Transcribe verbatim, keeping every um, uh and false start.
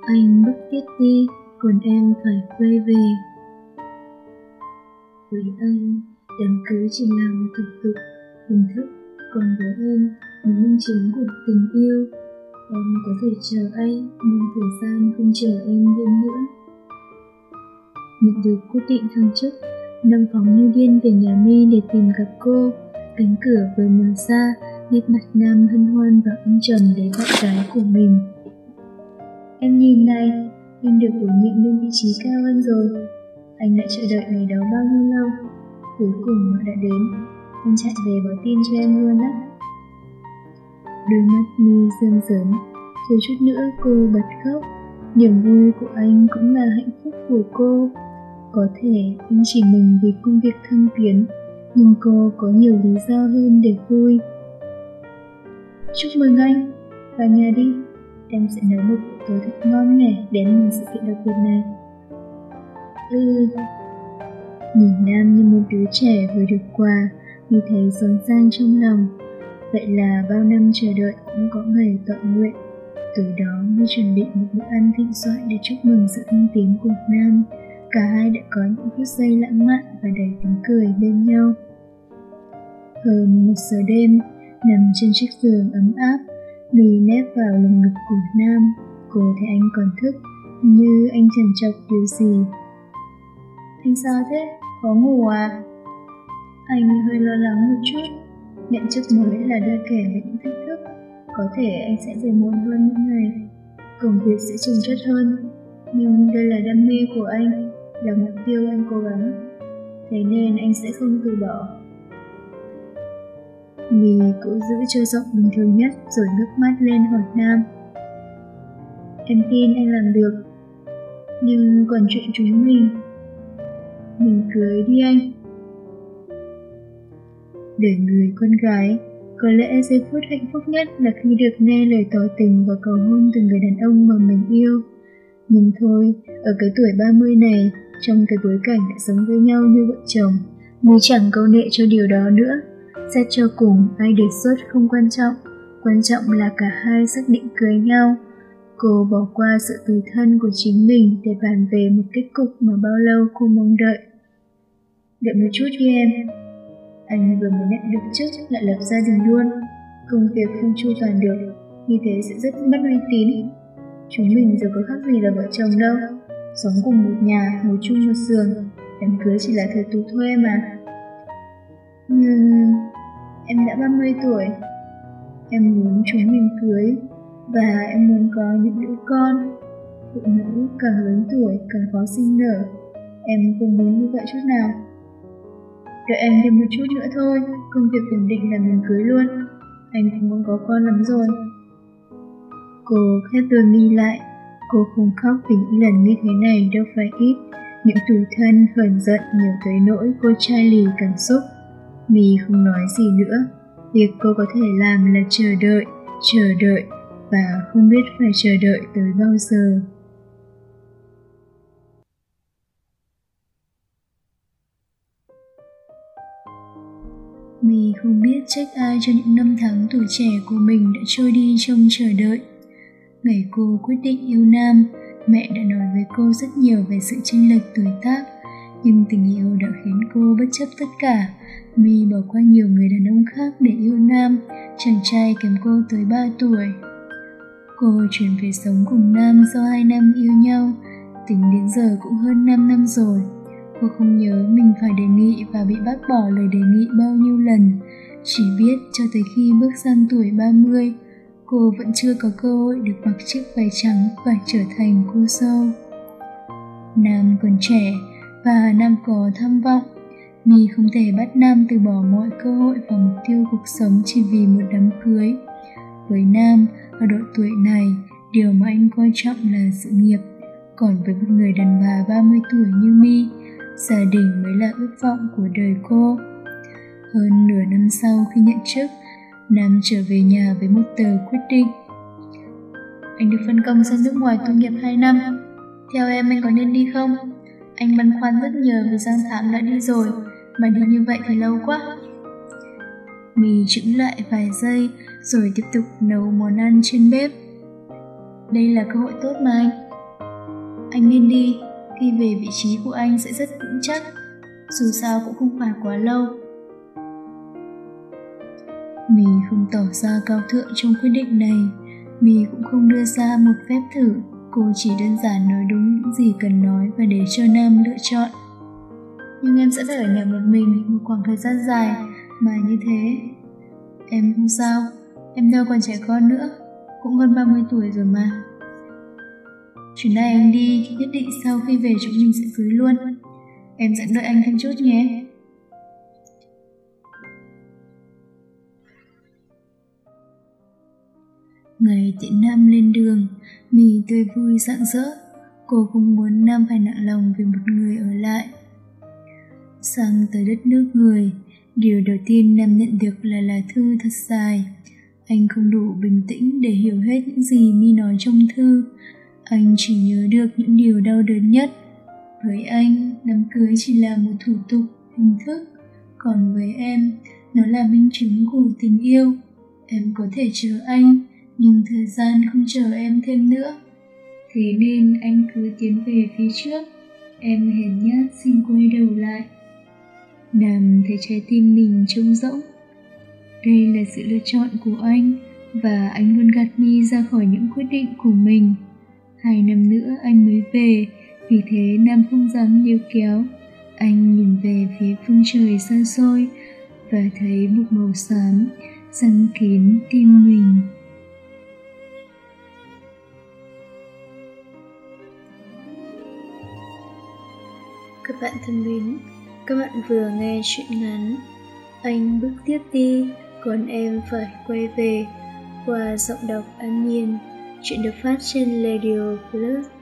Anh bước tiếp đi, còn em phải quay về. Với anh, đám cưới chỉ là một thủ tục, hình thức, còn với em là minh chứng của tình yêu. Em có thể chờ anh, nhưng thời gian không chờ em thêm nữa. Nhận được quyết định thăng chức, Nam phóng như điên về nhà My để tìm gặp cô. Cánh cửa vừa mở ra, nét mặt Nam hân hoan và ân trầm lấy bạn gái của mình. Em nhìn này, anh được bổ nhiệm lên vị trí cao hơn rồi. Anh đã chờ đợi ngày đó bao nhiêu lâu. Cuối cùng nó đã đến. Anh chạy về báo tin cho em luôn á. Đôi mắt My rơm rớm, thiếu chút nữa cô bật khóc. Niềm vui của anh cũng là hạnh phúc của cô. Có thể anh chỉ mừng vì công việc thăng tiến, nhưng cô có nhiều lý do hơn để vui. Chúc mừng anh, vào nhà đi. Em sẽ nấu một bữa tối thật ngon nghẻ để ăn mừng sự kiện đặc biệt này. Ừ. Nhìn Nam như một đứa trẻ vừa được quà, vì thấy xốn sang trong lòng. Vậy là bao năm chờ đợi cũng có ngày tọa nguyện. Từ đó mới chuẩn bị một bữa ăn thịnh soạn để chúc mừng sự thăng tiến của Nam. Cả hai đã có những phút giây lãng mạn và đầy tiếng cười bên nhau. Hơn một giờ đêm, nằm trên chiếc giường ấm áp, My nép vào lồng ngực của Nam. Cô thấy anh còn thức, như anh trằn trọc điều gì. Anh sao thế? Khó ngủ à? Anh hơi lo lắng một chút. Nhận chức mới là đưa kể về những thách thức. Có thể anh sẽ về muộn hơn mỗi ngày. Công việc sẽ chồng chất hơn. Nhưng đây là đam mê của anh, là mục tiêu anh cố gắng. Thế nên anh sẽ không từ bỏ. My cố giữ cho giọng bình thường nhất rồi ngước mắt lên hỏi Nam. Em tin anh làm được. Nhưng còn chuyện chúng mình, mình cưới đi anh. Đời người con gái, có lẽ giây phút hạnh phúc nhất là khi được nghe lời tỏ tình và cầu hôn từ người đàn ông mà mình yêu. Nhưng thôi, ở cái tuổi ba mươi này, trong cái bối cảnh đã sống với nhau như vợ chồng, mình chẳng câu nệ cho điều đó nữa. Xét cho cùng, ai đề xuất không quan trọng, quan trọng là cả hai xác định cưới nhau. Cô bỏ qua sự tủi thân của chính mình để bàn về một kết cục mà bao lâu cô mong đợi. Đợi một chút đi em. Anh vừa mới nhận được chức lại lập gia đình luôn. Công việc không chu toàn được, như thế sẽ rất mất uy tín. Chúng mình giờ có khác gì là vợ chồng đâu. Sống cùng một nhà, ngủ chung một giường. Đám cưới chỉ là thời tù thuê mà. Nhưng em đã ba mươi tuổi. Em muốn chúng mình cưới. Và em muốn có những đứa con. Phụ nữ càng lớn tuổi càng khó sinh nở. Em không muốn như vậy chút nào. Đợi em thêm một chút nữa thôi. Công việc ổn định là mình cưới luôn. Anh cũng muốn có con lắm rồi. Cô khép đôi mi lại. Cô không khóc vì những lần như thế này đâu phải ít. Những tủi thân, hờn giận nhiều tới nỗi cô chai lì cảm xúc. My không nói gì nữa. Việc cô có thể làm là chờ đợi, chờ đợi và không biết phải chờ đợi tới bao giờ. My không biết trách ai cho những năm tháng tuổi trẻ của mình đã trôi đi trong chờ đợi. Ngày cô quyết định yêu Nam, mẹ đã nói với cô rất nhiều về sự chênh lệch tuổi tác, nhưng tình yêu đã khiến cô bất chấp tất cả. My bỏ qua nhiều người đàn ông khác để yêu Nam, chàng trai kém cô tới ba tuổi. Cô chuyển về sống cùng Nam sau hai năm yêu nhau, tính đến giờ cũng hơn năm năm rồi. Cô không nhớ mình phải đề nghị và bị bác bỏ lời đề nghị bao nhiêu lần, chỉ biết cho tới khi bước sang tuổi ba mươi, cô vẫn chưa có cơ hội được mặc chiếc váy trắng và trở thành cô dâu. Nam còn trẻ và Nam có tham vọng. My không thể bắt Nam từ bỏ mọi cơ hội và mục tiêu cuộc sống chỉ vì một đám cưới. Với Nam, ở độ tuổi này, điều mà anh coi trọng là sự nghiệp. Còn với một người đàn bà ba mươi tuổi như My, gia đình mới là ước vọng của đời cô. Hơn nửa năm sau khi nhận chức, Nam trở về nhà với một tờ quyết định. Anh được phân công sang nước ngoài tu nghiệp hai năm. Theo em anh có nên đi không? Anh băn khoăn rất nhiều vì Giang Thám đã đi rồi, mà đi như vậy thì lâu quá. My chững lại vài giây rồi tiếp tục nấu món ăn trên bếp. Đây là cơ hội tốt mà anh. Anh nên đi, khi về vị trí của anh sẽ rất vững chắc. Dù sao cũng không phải quá lâu. My không tỏ ra cao thượng trong quyết định này. My cũng không đưa ra một phép thử. Cô chỉ đơn giản nói đúng những gì cần nói và để cho Nam lựa chọn. Nhưng em sẽ phải ở nhà một mình một khoảng thời gian dài mà như thế. Em không sao, em đâu còn trẻ con nữa, cũng gần ba mươi tuổi rồi mà. Chuyến này anh đi thì nhất định sau khi về chúng mình sẽ cưới luôn. Em sẽ đợi anh thêm chút nhé. Ngày tiễn Nam lên đường, My tươi vui rạng rỡ. Cô không muốn Nam phải nặng lòng vì một người ở lại. Sang tới đất nước người, điều đầu tiên Nam nhận được là lá thư thật dài. Anh không đủ bình tĩnh để hiểu hết những gì My nói trong thư. Anh chỉ nhớ được những điều đau đớn nhất. Với anh, đám cưới chỉ là một thủ tục, hình thức. Còn với em, nó là minh chứng của tình yêu. Em có thể chờ anh, nhưng thời gian không chờ em thêm nữa. Thế nên anh cứ tiến về phía trước. Em hèn nhát xin quay đầu lại. Nam thấy trái tim mình trống rỗng. Đây là sự lựa chọn của anh, và anh luôn gạt My ra khỏi những quyết định của mình. Hai năm nữa anh mới về, vì thế Nam không dám níu kéo. Anh nhìn về phía phương trời xa xôi và thấy một màu xám răng kín tim mình. Các bạn thân mến, các bạn vừa nghe chuyện ngắn Anh bước tiếp đi, còn em phải quay về qua giọng đọc An Nhiên. Chuyện được phát trên Radio Plus.